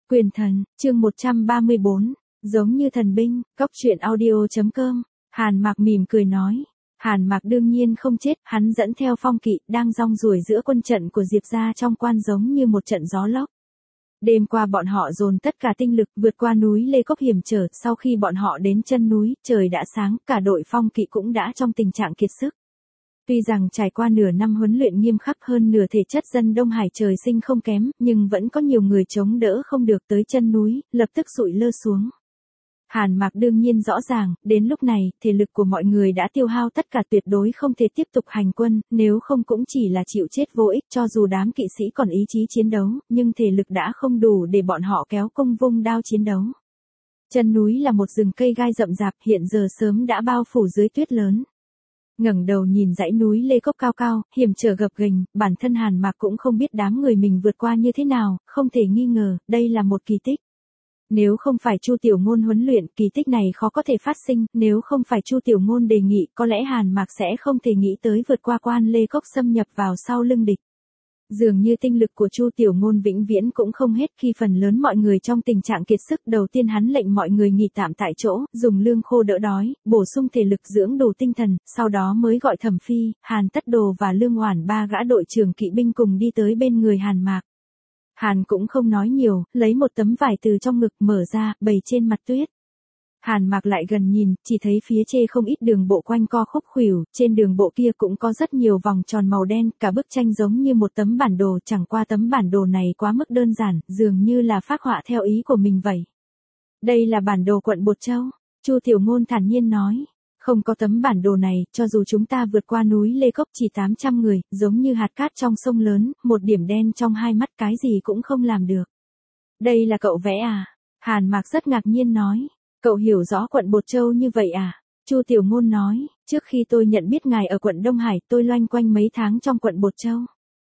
Quyền thần, chương 134, giống như thần binh, cóc truyện audio.com, Hàn Mạc mỉm cười nói. Hàn Mạc đương nhiên không chết, hắn dẫn theo Phong Kỵ, đang rong ruổi giữa quân trận của Diệp gia trong quan giống như một trận gió lốc. Đêm qua bọn họ dồn tất cả tinh lực vượt qua núi Lê Cốc hiểm trở, sau khi bọn họ đến chân núi, trời đã sáng, cả đội Phong Kỵ cũng đã trong tình trạng kiệt sức. Tuy rằng trải qua nửa năm huấn luyện nghiêm khắc hơn nửa thể chất dân Đông Hải trời sinh không kém, nhưng vẫn có nhiều người chống đỡ không được tới chân núi, lập tức sụi lơ xuống. Hàn Mạc đương nhiên rõ ràng, đến lúc này, thể lực của mọi người đã tiêu hao tất cả, tuyệt đối không thể tiếp tục hành quân, nếu không cũng chỉ là chịu chết vô ích. Cho dù đám kỵ sĩ còn ý chí chiến đấu, nhưng thể lực đã không đủ để bọn họ kéo cung vung đao chiến đấu. Chân núi là một rừng cây gai rậm rạp, hiện giờ sớm đã bao phủ dưới tuyết lớn. Ngẩng đầu nhìn dãy núi Lê Cốc cao cao, hiểm trở gập ghềnh, bản thân Hàn Mạc cũng không biết đám người mình vượt qua như thế nào, không thể nghi ngờ, đây là một kỳ tích. Nếu không phải Chu Tiểu Ngôn huấn luyện, kỳ tích này khó có thể phát sinh, nếu không phải Chu Tiểu Ngôn đề nghị, có lẽ Hàn Mạc sẽ không thể nghĩ tới vượt qua quan Lê Cốc xâm nhập vào sau lưng địch. Dường như tinh lực của Chu Tiểu Ngôn vĩnh viễn cũng không hết, khi phần lớn mọi người trong tình trạng kiệt sức, đầu tiên hắn lệnh mọi người nghỉ tạm tại chỗ, dùng lương khô đỡ đói, bổ sung thể lực dưỡng đủ tinh thần, sau đó mới gọi Thẩm Phi, Hàn Tất Đồ và Lương Oản ba gã đội trưởng kỵ binh cùng đi tới bên người Hàn Mạc. Hàn cũng không nói nhiều, lấy một tấm vải từ trong ngực mở ra, bày trên mặt tuyết. Hàn Mạc lại gần nhìn, chỉ thấy phía trên không ít đường bộ quanh co khúc khuỷu, trên đường bộ kia cũng có rất nhiều vòng tròn màu đen, cả bức tranh giống như một tấm bản đồ, chẳng qua tấm bản đồ này quá mức đơn giản, dường như là phác họa theo ý của mình vậy. Đây là bản đồ quận Bột Châu, Chu Tiểu Ngôn thản nhiên nói. Không có tấm bản đồ này, cho dù chúng ta vượt qua núi Lê Cốc chỉ 800 người, giống như hạt cát trong sông lớn, một điểm đen trong hai mắt, cái gì cũng không làm được. Đây là cậu vẽ à? Hàn Mạc rất ngạc nhiên nói. Cậu hiểu rõ quận Bột Châu như vậy à? Chu Tiểu Ngôn nói, trước khi tôi nhận biết ngài ở quận Đông Hải, tôi loanh quanh mấy tháng trong quận Bột Châu.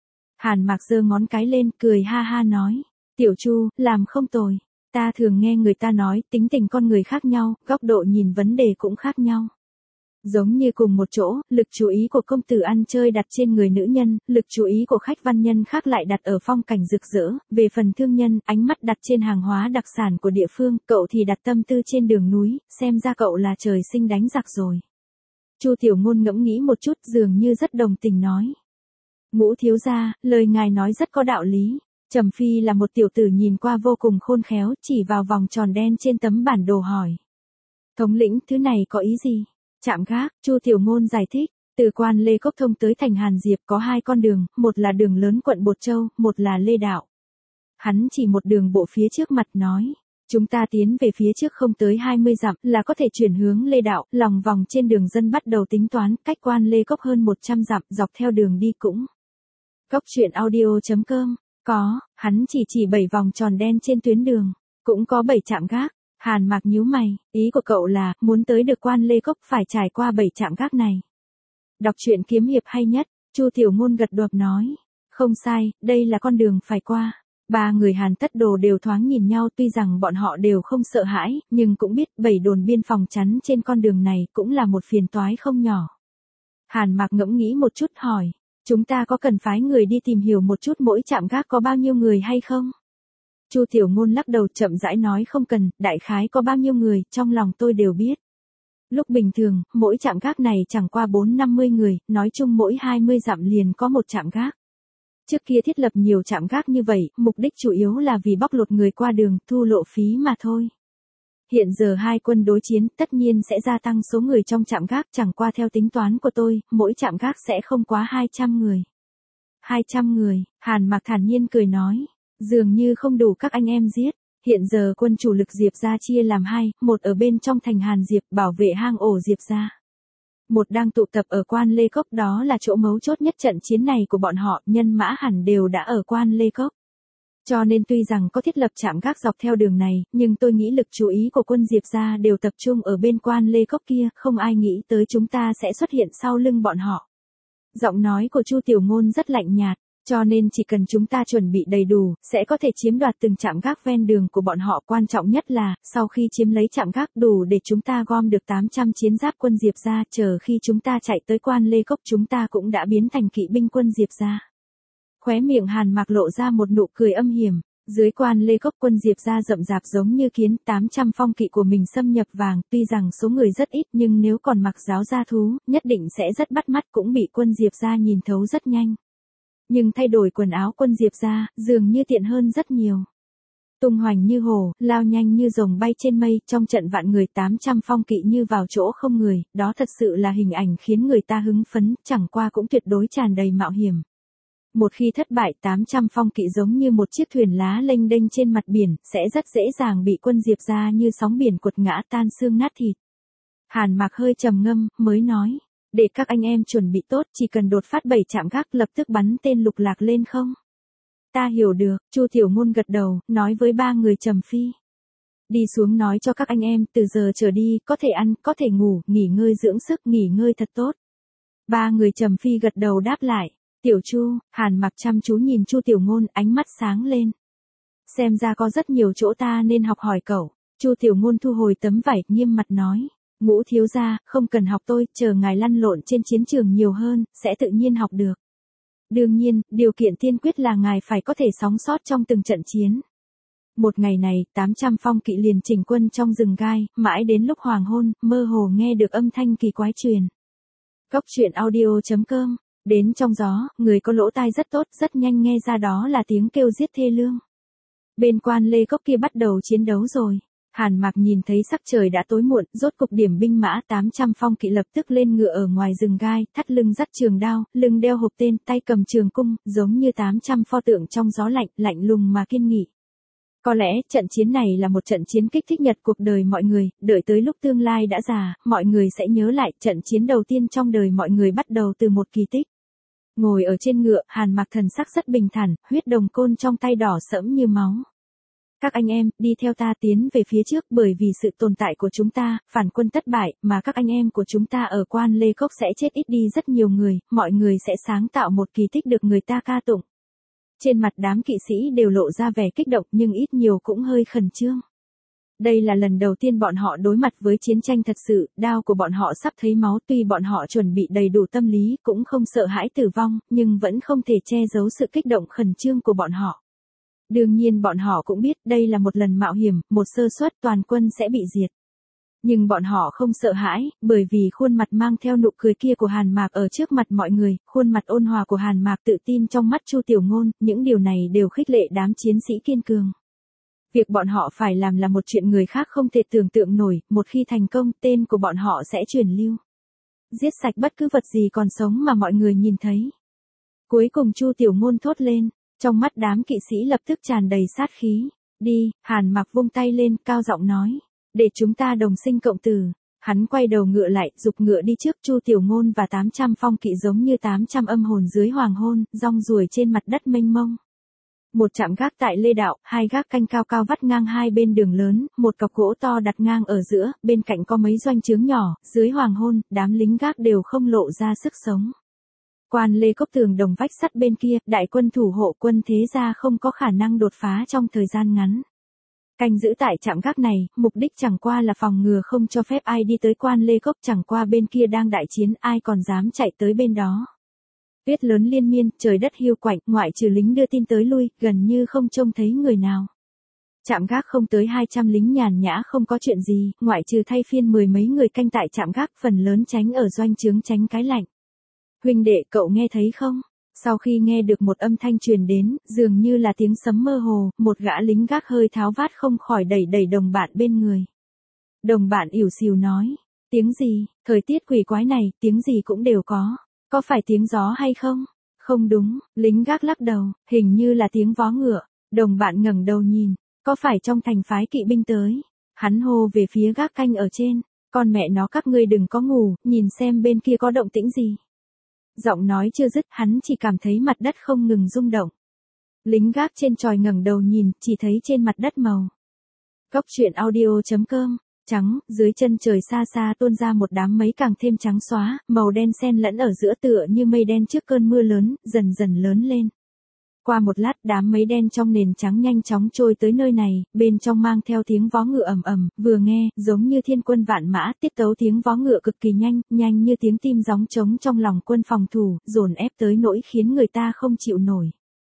Hàn Mạc giơ ngón cái lên, cười ha ha nói, Tiểu Chu, làm không tồi. Ta thường nghe người ta nói, tính tình con người khác nhau, góc độ nhìn vấn đề cũng khác nhau. Giống như cùng một chỗ, lực chú ý của công tử ăn chơi đặt trên người nữ nhân, lực chú ý của khách văn nhân khác lại đặt ở phong cảnh rực rỡ, về phần thương nhân, ánh mắt đặt trên hàng hóa đặc sản của địa phương, cậu thì đặt tâm tư trên đường núi, xem ra cậu là trời sinh đánh giặc rồi. Chu Tiểu Ngôn ngẫm nghĩ một chút, dường như rất đồng tình nói. Ngũ thiếu gia, lời ngài nói rất có đạo lý. Trầm Phi là một tiểu tử nhìn qua vô cùng khôn khéo, chỉ vào vòng tròn đen trên tấm bản đồ hỏi. Thống lĩnh, thứ này có ý gì? Trạm gác, Chu Tiểu Ngôn giải thích, từ quan Lê Cốc thông tới thành Hàn Diệp có hai con đường, một là đường lớn quận Bột Châu, một là Lê Đạo. Hắn chỉ một đường bộ phía trước mặt nói, chúng ta tiến về phía trước không tới 20 dặm là có thể chuyển hướng Lê Đạo, lòng vòng trên đường dân bắt đầu tính toán, cách quan Lê Cốc hơn 100 dặm, dọc theo đường đi cũng. Cóc truyện audio.com, có, hắn chỉ 7 vòng tròn đen trên tuyến đường, cũng có 7 trạm gác. Hàn Mạc nhíu mày, ý của cậu là, muốn tới được quan Lê Cốc phải trải qua 7 trạm gác này. Đọc truyện kiếm hiệp hay nhất, Chu Tiểu Ngôn gật đầu nói. Không sai, đây là con đường phải qua. Ba người Hàn Tất Đồ đều thoáng nhìn nhau, tuy rằng bọn họ đều không sợ hãi, nhưng cũng biết 7 đồn biên phòng chắn trên con đường này cũng là một phiền toái không nhỏ. Hàn Mạc ngẫm nghĩ một chút hỏi, chúng ta có cần phái người đi tìm hiểu một chút mỗi trạm gác có bao nhiêu người hay không? Chu Tiểu Ngôn lắc đầu chậm rãi nói không cần, đại khái có bao nhiêu người, trong lòng tôi đều biết. Lúc bình thường, mỗi trạm gác này chẳng qua 4-50 người, nói chung mỗi 20 dặm liền có một trạm gác. Trước kia thiết lập nhiều trạm gác như vậy, mục đích chủ yếu là vì bóc lột người qua đường, thu lộ phí mà thôi. Hiện giờ hai quân đối chiến, tất nhiên sẽ gia tăng số người trong trạm gác, chẳng qua theo tính toán của tôi, mỗi trạm gác sẽ không quá 200 người. 200 người, Hàn Mạc thản nhiên cười nói. Dường như không đủ các anh em giết. Hiện giờ quân chủ lực Diệp gia chia làm hai, một ở bên trong thành Hàn Diệp bảo vệ hang ổ Diệp gia. Một đang tụ tập ở quan Lê Cốc, đó là chỗ mấu chốt nhất trận chiến này của bọn họ, nhân mã hẳn đều đã ở quan Lê Cốc. Cho nên tuy rằng có thiết lập trạm gác dọc theo đường này, nhưng tôi nghĩ lực chú ý của quân Diệp gia đều tập trung ở bên quan Lê Cốc kia, không ai nghĩ tới chúng ta sẽ xuất hiện sau lưng bọn họ. Giọng nói của Chu Tiểu Ngôn rất lạnh nhạt. Cho nên chỉ cần chúng ta chuẩn bị đầy đủ, sẽ có thể chiếm đoạt từng trạm gác ven đường của bọn họ. Quan trọng nhất là, sau khi chiếm lấy trạm gác đủ để chúng ta gom được 800 chiến giáp quân Diệp gia, chờ khi chúng ta chạy tới quan Lê Cốc chúng ta cũng đã biến thành kỵ binh quân Diệp gia. Khóe miệng Hàn Mạc lộ ra một nụ cười âm hiểm. Dưới quan Lê Cốc quân Diệp ra rậm rạp giống như kiến, 800 phong kỵ của mình xâm nhập vàng, tuy rằng số người rất ít nhưng nếu còn mặc giáo gia thú, nhất định sẽ rất bắt mắt, cũng bị quân Diệp ra nhìn thấu rất nhanh. Nhưng thay đổi quần áo quân Diệp ra, dường như tiện hơn rất nhiều. Tung hoành như hổ, lao nhanh như rồng bay trên mây, trong trận vạn người 800 phong kỵ như vào chỗ không người, đó thật sự là hình ảnh khiến người ta hứng phấn, chẳng qua cũng tuyệt đối tràn đầy mạo hiểm. Một khi thất bại 800 phong kỵ giống như một chiếc thuyền lá lênh đênh trên mặt biển, sẽ rất dễ dàng bị quân Diệp ra như sóng biển quật ngã tan xương nát thịt. Hàn Mạc hơi trầm ngâm, mới nói, để các anh em chuẩn bị tốt, chỉ cần đột phát 7 trạm gác lập tức bắn tên lục lạc lên không? Ta hiểu được, Chu Tiểu Ngôn gật đầu, nói với 3 người Trầm Phi. Đi xuống nói cho các anh em, từ giờ trở đi, có thể ăn, có thể ngủ, nghỉ ngơi dưỡng sức, nghỉ ngơi thật tốt. 3 người Trầm Phi gật đầu đáp lại. Tiểu Chu, Hàn Mặc chăm chú nhìn Chu Tiểu Ngôn, ánh mắt sáng lên. Xem ra có rất nhiều chỗ ta nên học hỏi cậu. Chu Tiểu Ngôn thu hồi tấm vải, nghiêm mặt nói. Ngũ thiếu gia, không cần học tôi, chờ ngài lăn lộn trên chiến trường nhiều hơn, sẽ tự nhiên học được. Đương nhiên, điều kiện tiên quyết là ngài phải có thể sống sót trong từng trận chiến. Một ngày này, 800 phong kỵ liền chỉnh quân trong rừng gai, mãi đến lúc hoàng hôn, mơ hồ nghe được âm thanh kỳ quái truyền. Cốc truyện audio.com. Đến trong gió, người có lỗ tai rất tốt, rất nhanh nghe ra đó là tiếng kêu giết thê lương. Bên quan Lê Cốc kia bắt đầu chiến đấu rồi. Hàn Mạc nhìn thấy sắc trời đã tối muộn, rốt cục điểm binh mã 800 phong kỵ lập tức lên ngựa ở ngoài rừng gai, thắt lưng dắt trường đao, lưng đeo hộp tên, tay cầm trường cung, giống như 800 pho tượng trong gió lạnh, lạnh lùng mà kiên nghị. Có lẽ, trận chiến này là một trận chiến kích thích nhất cuộc đời mọi người, đợi tới lúc tương lai đã già, mọi người sẽ nhớ lại trận chiến đầu tiên trong đời mọi người bắt đầu từ một kỳ tích. Ngồi ở trên ngựa, Hàn Mạc thần sắc rất bình thản, huyết đồng côn trong tay đỏ sẫm như máu. Các anh em, đi theo ta tiến về phía trước, bởi vì sự tồn tại của chúng ta, phản quân thất bại, mà các anh em của chúng ta ở quan Lê Cốc sẽ chết ít đi rất nhiều người, mọi người sẽ sáng tạo một kỳ tích được người ta ca tụng. Trên mặt đám kỵ sĩ đều lộ ra vẻ kích động nhưng ít nhiều cũng hơi khẩn trương. Đây là lần đầu tiên bọn họ đối mặt với chiến tranh thật sự, đao của bọn họ sắp thấy máu, tuy bọn họ chuẩn bị đầy đủ tâm lý, cũng không sợ hãi tử vong, nhưng vẫn không thể che giấu sự kích động khẩn trương của bọn họ. Đương nhiên bọn họ cũng biết đây là một lần mạo hiểm, một sơ suất toàn quân sẽ bị diệt. Nhưng bọn họ không sợ hãi, bởi vì khuôn mặt mang theo nụ cười kia của Hàn Mạc ở trước mặt mọi người, khuôn mặt ôn hòa của Hàn Mạc tự tin trong mắt Chu Tiểu Ngôn, những điều này đều khích lệ đám chiến sĩ kiên cường. Việc bọn họ phải làm là một chuyện người khác không thể tưởng tượng nổi, một khi thành công, tên của bọn họ sẽ truyền lưu. Giết sạch bất cứ vật gì còn sống mà mọi người nhìn thấy. Cuối cùng Chu Tiểu Ngôn thốt lên, trong mắt đám kỵ sĩ lập tức tràn đầy sát khí. Đi, Hàn Mạc vung tay lên, cao giọng nói. Để chúng ta đồng sinh cộng tử. Hắn quay đầu ngựa lại, giục ngựa đi trước. Chu Tiểu Ngôn và 800 phong kỵ giống như 800 âm hồn dưới hoàng hôn, rong ruổi trên mặt đất mênh mông. Một trạm gác tại Lê Đạo, 2 gác canh cao cao vắt ngang hai bên đường lớn, một cọc gỗ to đặt ngang ở giữa, bên cạnh có mấy doanh trướng nhỏ, dưới hoàng hôn, đám lính gác đều không lộ ra sức sống. Quan Lê Cốc tường đồng vách sắt bên kia, đại quân thủ hộ quân thế gia không có khả năng đột phá trong thời gian ngắn. Canh giữ tại trạm gác này, mục đích chẳng qua là phòng ngừa không cho phép ai đi tới quan Lê Cốc, chẳng qua bên kia đang đại chiến, ai còn dám chạy tới bên đó. Tuyết lớn liên miên, trời đất hiu quạnh, ngoại trừ lính đưa tin tới lui, gần như không trông thấy người nào. Trạm gác không tới 200 lính nhàn nhã không có chuyện gì, ngoại trừ thay phiên 10 mấy người canh tại trạm gác, phần lớn tránh ở doanh trướng tránh cái lạnh. Huynh đệ, cậu nghe thấy không? Sau khi nghe được một âm thanh truyền đến, dường như là tiếng sấm mơ hồ, một gã lính gác hơi tháo vát không khỏi đẩy đồng bạn bên người. Đồng bạn ỉu xìu nói, tiếng gì, thời tiết quỷ quái này, tiếng gì cũng đều có. Có phải tiếng gió hay không? Không đúng, lính gác lắc đầu, hình như là tiếng vó ngựa. Đồng bạn ngẩng đầu nhìn, có phải trong thành phái kỵ binh tới? Hắn hô về phía gác canh ở trên, con mẹ nó các ngươi đừng có ngủ, nhìn xem bên kia có động tĩnh gì. Giọng nói chưa dứt, hắn chỉ cảm thấy mặt đất không ngừng rung động. Lính gác trên chòi ngẩng đầu nhìn, chỉ thấy trên mặt đất màu. Cốc truyện audio.com. Trắng, dưới chân trời xa xa tuôn ra một đám mây càng thêm trắng xóa, màu đen xen lẫn ở giữa tựa như mây đen trước cơn mưa lớn, dần dần lớn lên. Qua một lát, đám mây đen trong nền trắng nhanh chóng trôi tới nơi này, bên trong mang theo tiếng vó ngựa ầm ầm, vừa nghe, giống như thiên quân vạn mã, tiết tấu tiếng vó ngựa cực kỳ nhanh, nhanh như tiếng tim gióng trống trong lòng quân phòng thủ, dồn ép tới nỗi khiến người ta không chịu nổi.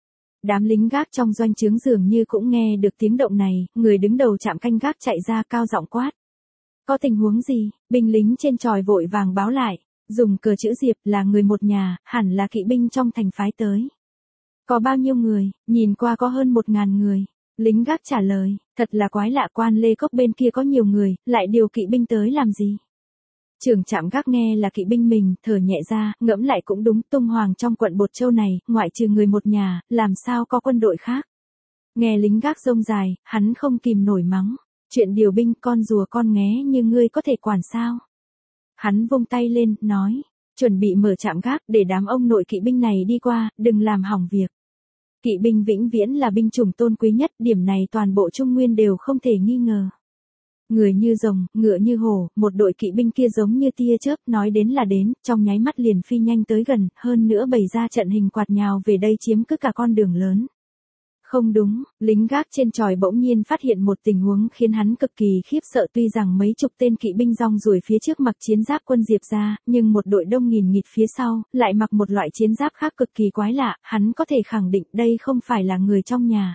Đám lính gác trong doanh trướng dường như cũng nghe được tiếng động này, người đứng đầu trạm canh gác chạy ra cao giọng quát. Có tình huống gì? Binh lính trên chòi vội vàng báo lại, dùng cờ chữ Diệp là người một nhà, hẳn là kỵ binh trong thành phái tới. Có bao nhiêu người? Nhìn qua có hơn 1.000 người. Lính gác trả lời, thật là quái lạ, Quan Lê Cốc bên kia có nhiều người, lại điều kỵ binh tới làm gì? Trưởng trạm gác nghe là kỵ binh mình, thở nhẹ ra, ngẫm lại cũng đúng, tung hoàng trong quận Bột Châu này, ngoại trừ người một nhà, làm sao có quân đội khác. Nghe lính gác rông dài, hắn không kìm nổi mắng. Chuyện điều binh con rùa con nghé như ngươi có thể quản sao? Hắn vung tay lên, nói, chuẩn bị mở trạm gác để đám ông nội kỵ binh này đi qua, đừng làm hỏng việc. Kỵ binh vĩnh viễn là binh chủng tôn quý nhất, điểm này toàn bộ Trung Nguyên đều không thể nghi ngờ. Người như rồng, ngựa như hổ, một đội kỵ binh kia giống như tia chớp, nói đến là đến, trong nháy mắt liền phi nhanh tới gần, hơn nữa bày ra trận hình quạt nhào về đây chiếm cứ cả con đường lớn. Không đúng, lính gác trên chòi bỗng nhiên phát hiện một tình huống khiến hắn cực kỳ khiếp sợ, tuy rằng mấy chục tên kỵ binh rong ruổi phía trước mặc chiến giáp quân Diệp ra, nhưng một đội đông nghìn nghịt phía sau, lại mặc một loại chiến giáp khác cực kỳ quái lạ, hắn có thể khẳng định đây không phải là người trong nhà.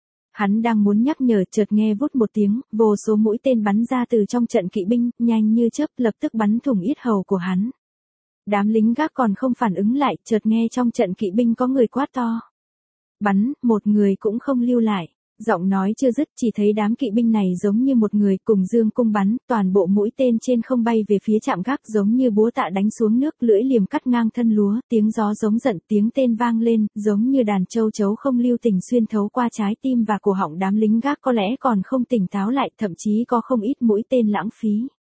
Hắn đang muốn nhắc nhở, chợt nghe vút một tiếng, vô số mũi tên bắn ra từ trong trận kỵ binh, nhanh như chớp lập tức bắn thủng yết hầu của hắn. Đám lính gác còn không phản ứng lại, chợt nghe trong trận kỵ binh có người quát to. Bắn, một người cũng không lưu lại. Giọng nói chưa dứt, chỉ thấy đám kỵ binh này giống như một người cùng dương cung bắn, toàn bộ mũi tên trên không bay về phía trạm gác giống như búa tạ đánh xuống nước, lưỡi liềm cắt ngang thân lúa, tiếng gió giống giận, tiếng tên vang lên, giống như đàn châu chấu không lưu tình xuyên thấu qua trái tim và cổ họng đám lính gác có lẽ còn không tỉnh táo lại, thậm chí có không ít mũi tên lãng phí.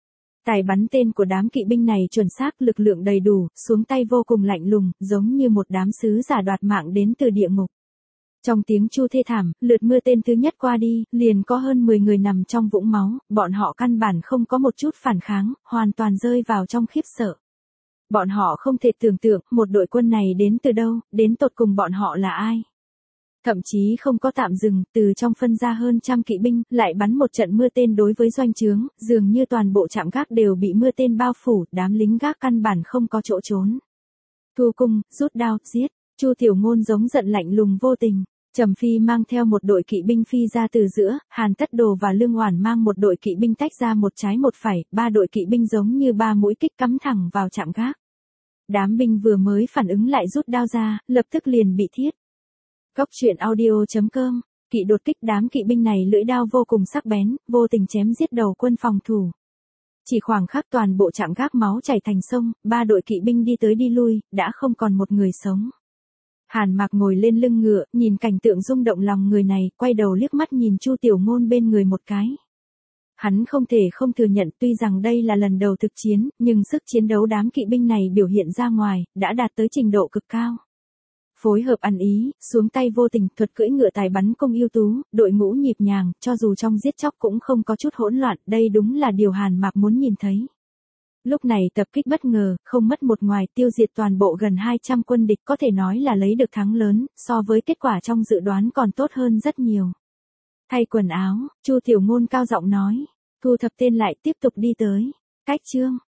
Tài bắn tên của đám kỵ binh này chuẩn xác, lực lượng đầy đủ, xuống tay vô cùng lạnh lùng, giống như một đám sứ giả đoạt mạng đến từ địa ngục. Trong tiếng chu thê thảm, lượt mưa tên thứ nhất qua đi, liền có hơn 10 người nằm trong vũng máu, bọn họ căn bản không có một chút phản kháng, hoàn toàn rơi vào trong khiếp sợ. Bọn họ không thể tưởng tượng, một đội quân này đến từ đâu, đến tột cùng bọn họ là ai. Thậm chí không có tạm dừng, từ trong phân ra hơn 100 kỵ binh, lại bắn một trận mưa tên đối với doanh trướng, dường như toàn bộ trạm gác đều bị mưa tên bao phủ, đám lính gác căn bản không có chỗ trốn. Thu cung, rút đao, giết. Chu Tiểu Ngôn giống giận lạnh lùng vô tình. Trầm Phi mang theo một đội kỵ binh phi ra từ giữa, Hàn Tất Đồ và Lương Oản mang một đội kỵ binh tách ra một trái một phải, ba đội kỵ binh giống như ba mũi kích cắm thẳng vào trạm gác. Đám binh vừa mới phản ứng lại rút đao ra, lập tức liền bị thiết. Cốc truyện audio.com, kỵ đột kích, đám kỵ binh này lưỡi đao vô cùng sắc bén, vô tình chém giết đầu quân phòng thủ. Chỉ khoảng khắc toàn bộ trạm gác máu chảy thành sông, ba đội kỵ binh đi tới đi lui, đã không còn một người sống. Hàn Mạc ngồi lên lưng ngựa, nhìn cảnh tượng rung động lòng người này, quay đầu liếc mắt nhìn Chu Tiểu Ngôn bên người một cái. Hắn không thể không thừa nhận, tuy rằng đây là lần đầu thực chiến, nhưng sức chiến đấu đám kỵ binh này biểu hiện ra ngoài, đã đạt tới trình độ cực cao. Phối hợp ăn ý, xuống tay vô tình, thuật cưỡi ngựa tài bắn công ưu tú, đội ngũ nhịp nhàng, cho dù trong giết chóc cũng không có chút hỗn loạn, đây đúng là điều Hàn Mạc muốn nhìn thấy. Lúc này tập kích bất ngờ, không mất một ngoài, tiêu diệt toàn bộ gần 200 quân địch, có thể nói là lấy được thắng lớn, so với kết quả trong dự đoán còn tốt hơn rất nhiều. Thay quần áo, Chu Tiểu Ngôn cao giọng nói, thu thập tên lại tiếp tục đi tới. Cách chương